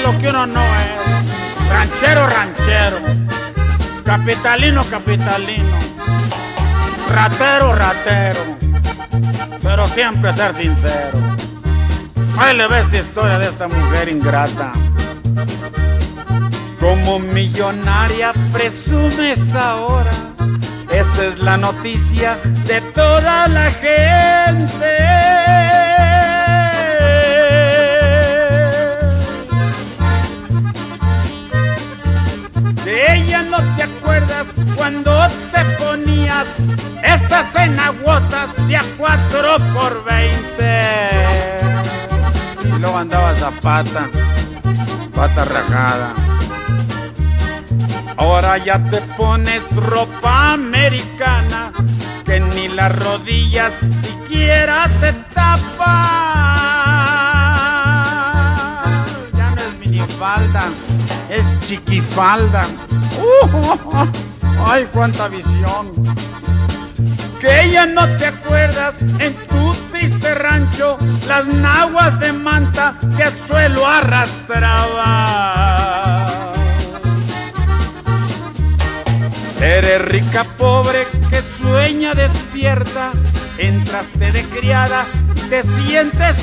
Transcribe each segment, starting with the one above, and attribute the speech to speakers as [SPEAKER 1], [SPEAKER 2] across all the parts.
[SPEAKER 1] lo que uno no es. Ranchero, ranchero. Capitalino, capitalino. Ratero, ratero. Pero siempre ser sincero. Ahí le ves esta historia de esta mujer ingrata. Como millonaria presumes ahora. Esa es la noticia de toda la gente. De ella no te acuerdas cuando te ponías esas enaguotas de a 4x20. Y luego andabas a pata rajada. Ahora ya te pones ropa americana que ni las rodillas siquiera te tapan. Ya no es minifalda, es chiquifalda. ¡Ay, cuánta visión! Que ella no te acuerdas en tu triste rancho las naguas de manta que al suelo arrastraba. Eres rica, pobre, que sueña despierta. Entraste de criada y te sientes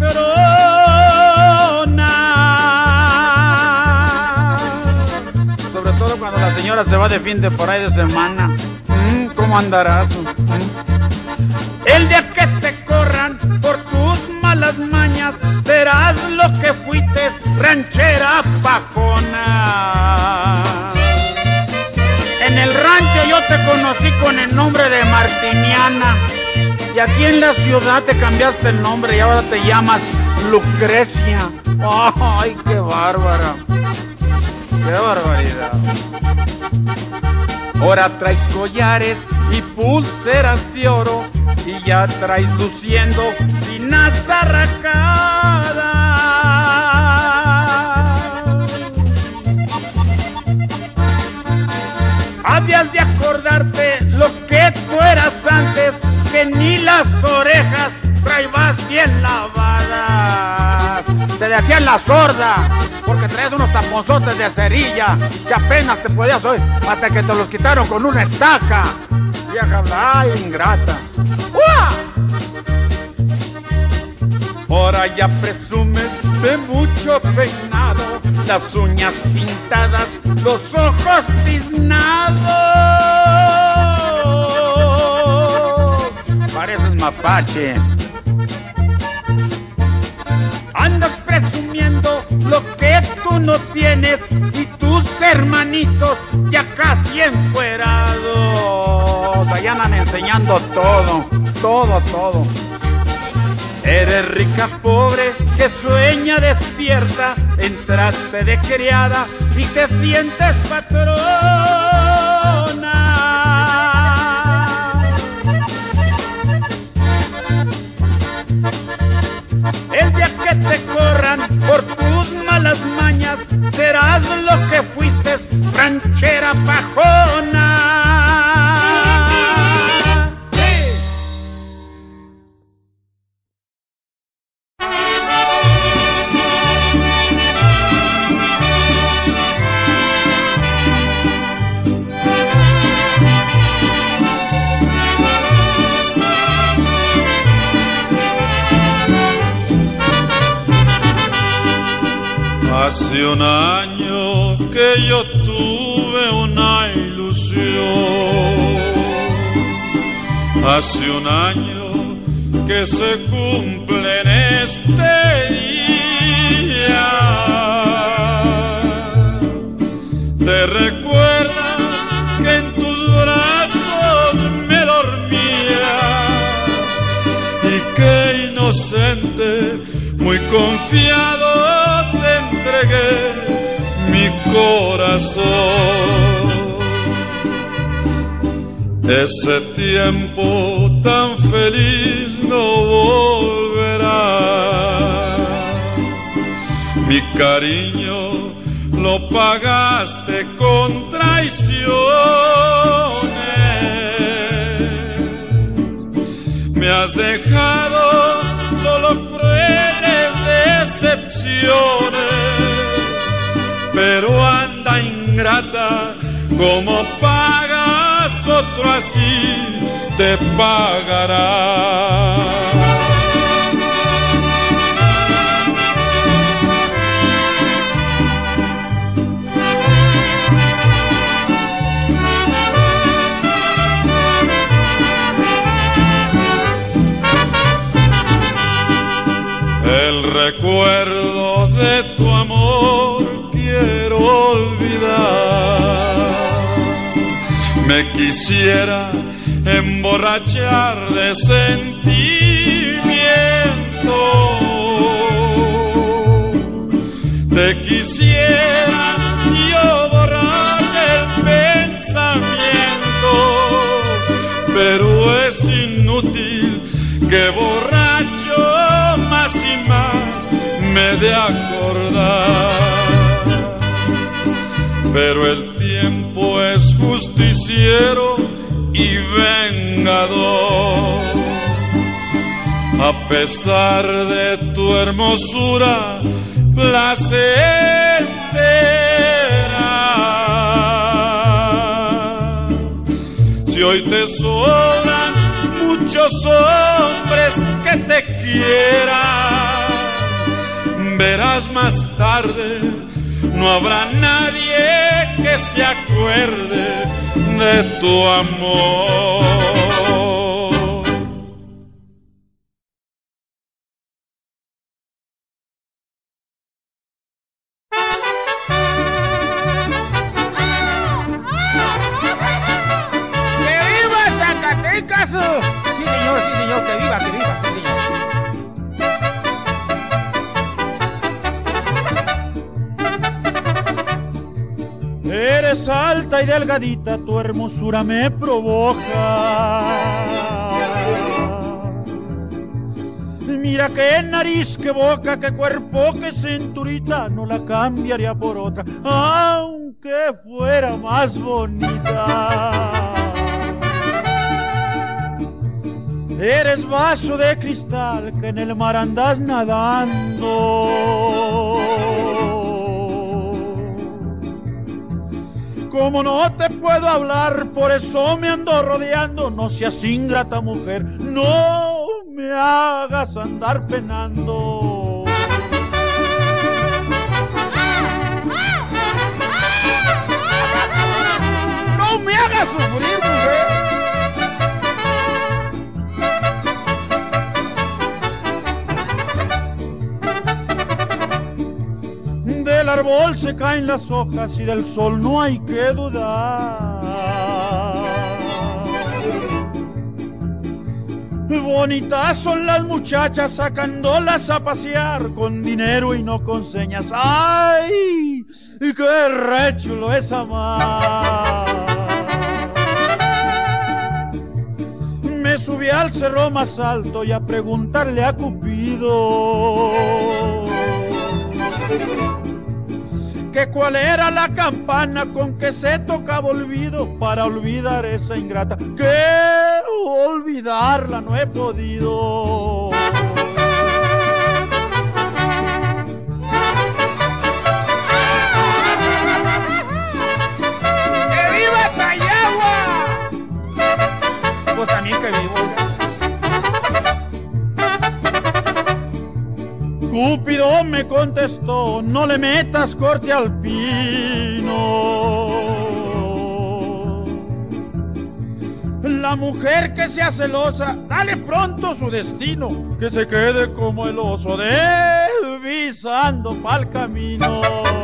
[SPEAKER 1] patrona. Sobre todo cuando la señora se va de fin de por ahí de semana. ¿Cómo andarás? El día que te corran por tus malas mañas, serás lo que fuiste, ranchera pajona. En el rancho yo te conocí con el nombre de Martiniana. Y aquí en la ciudad te cambiaste el nombre y ahora te llamas Lucrecia. ¡Ay, qué bárbara! ¡Qué barbaridad! Ahora traes collares y pulseras de oro y ya traes luciendo finas arracadas. Habías de acordarte lo que tú eras antes, que ni las orejas traibas bien lavadas. Te decían la sorda, porque traías unos taponzotes de cerilla que apenas te podías oír, hasta que te los quitaron con una estaca. Vieja, ay, ingrata. ¡Uah! Ahora ya presumes de mucho peinado, las uñas pintadas, los ojos tiznados. Pareces mapache. Andas presumiendo lo que tú no tienes y tus hermanitos ya casi encuerados. Allá andan enseñando todo, todo, todo. Eres rica, pobre, que sueña despierta. Entraste de criada y te sientes patrona. El día que te corran por tus malas mañas, serás lo que fuiste, ranchera pajona.
[SPEAKER 2] Hace un año que yo tuve una ilusión. Hace un año que se cumple en este día. ¿Te recuerdas que en tus brazos me dormía? Y que inocente, muy confiado, entregué mi corazón. Ese tiempo tan feliz no volverá. Mi cariño lo pagaste con traiciones. Me has dejado solo crueles decepciones. pero anda ingrata, como pagas otro así te pagará. El recuerdo de tu amor quiero olvidar. Me quisiera emborrachar de sentimiento. Te quisiera yo borrar del pensamiento, pero es inútil que borracho más y más me de acordar. Pero el tiempo es justiciero y vengador. A pesar de tu hermosura placentera, si hoy te sobran muchos hombres que te quieran, verás más tarde, no habrá nadie que se acuerde de tu amor.
[SPEAKER 1] ¡Que viva Zacatecas! Sí, señor, que viva, sí, señor. Eres alta y delgadita, tu hermosura me provoca. Mira qué nariz, qué boca, qué cuerpo, qué cinturita, no la cambiaría por otra, aunque fuera más bonita. Eres vaso de cristal que en el mar andas nadando. Como no te puedo hablar, por eso me ando rodeando. No seas ingrata, mujer, no me hagas andar penando. No me hagas sufrir, mujer. Del árbol se caen las hojas y del sol no hay que dudar. Bonitas son las muchachas sacándolas a pasear con dinero y no con señas. ¡Ay! ¡Qué re chulo es amar! Me subí al cerro más alto y a preguntarle a Cupido que cuál era la campana con que se tocaba olvido para olvidar esa ingrata, que olvidarla no he podido. ¡Que viva Tayagua! Pues también que vivo. Cúpido me contestó, no le metas corte al pino. La mujer que sea celosa, dale pronto su destino, que se quede como el oso deslizando pa'l camino.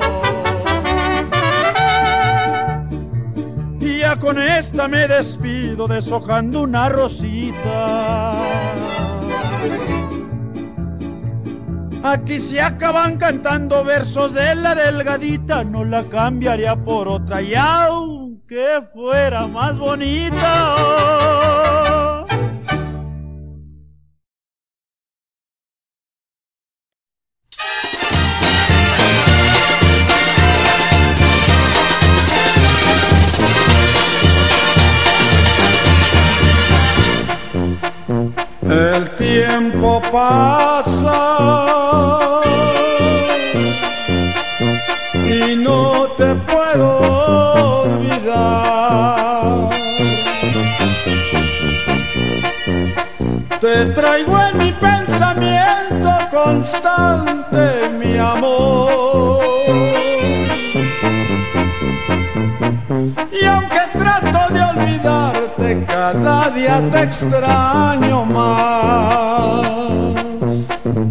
[SPEAKER 1] Y ya con esta me despido, deshojando una rosita. Aquí se acaban cantando versos de la delgadita, no la cambiaría por otra, y aunque fuera más bonita. El tiempo pasa y no
[SPEAKER 3] Te traigo en mi pensamiento constante, mi amor. Y aunque trato de olvidarte, cada día te extraño más.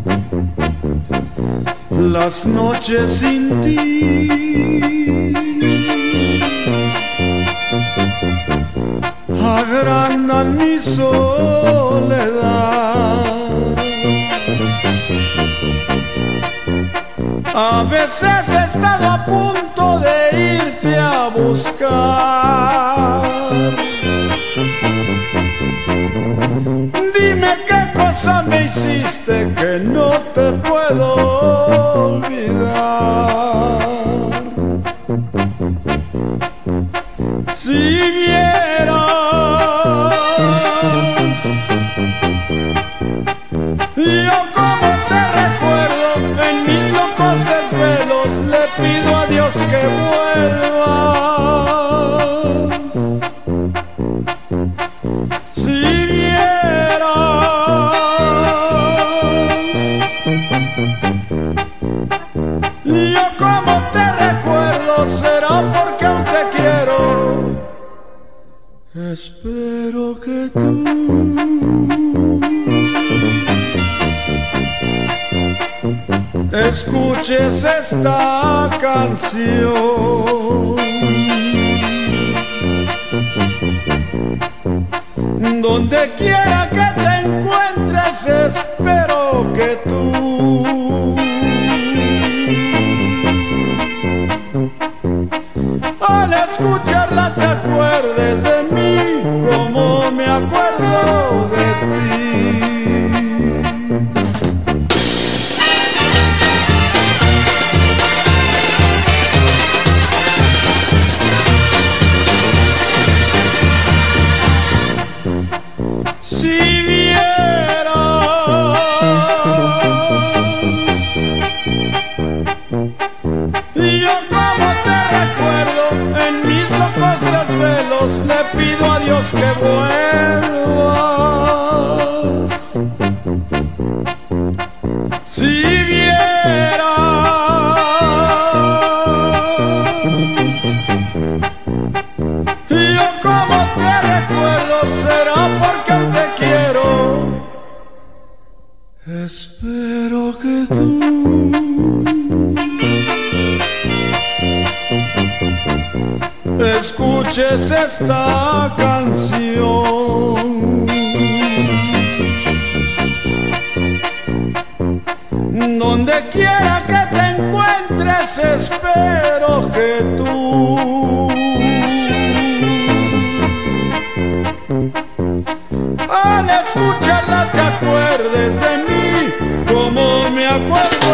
[SPEAKER 3] Las noches sin ti agrandan mi soledad. A veces he estado a punto de irte a buscar. Dime qué cosa me hiciste que no te puedo olvidar. Si vieras yo como te recuerdo en mis locos desvelos, le pido a Dios que vuelvas. Si vieras yo como te recuerdo, será porque aún te quiero. Espero que tú escuches esta canción, donde quiera que te encuentres, espero que tú al escucharla te acuerdes de mí como me acuerdo de ti. Si vieras yo como te recuerdo en mis locos desvelos, le pido a Dios que vuelvas. Si vieras yo como te recuerdo, será porque aún te quiero. Espero que tú escuches esta canción, donde quiera que te encuentres, espero que tú al escucharla te acuerdes de mí como me acuerdo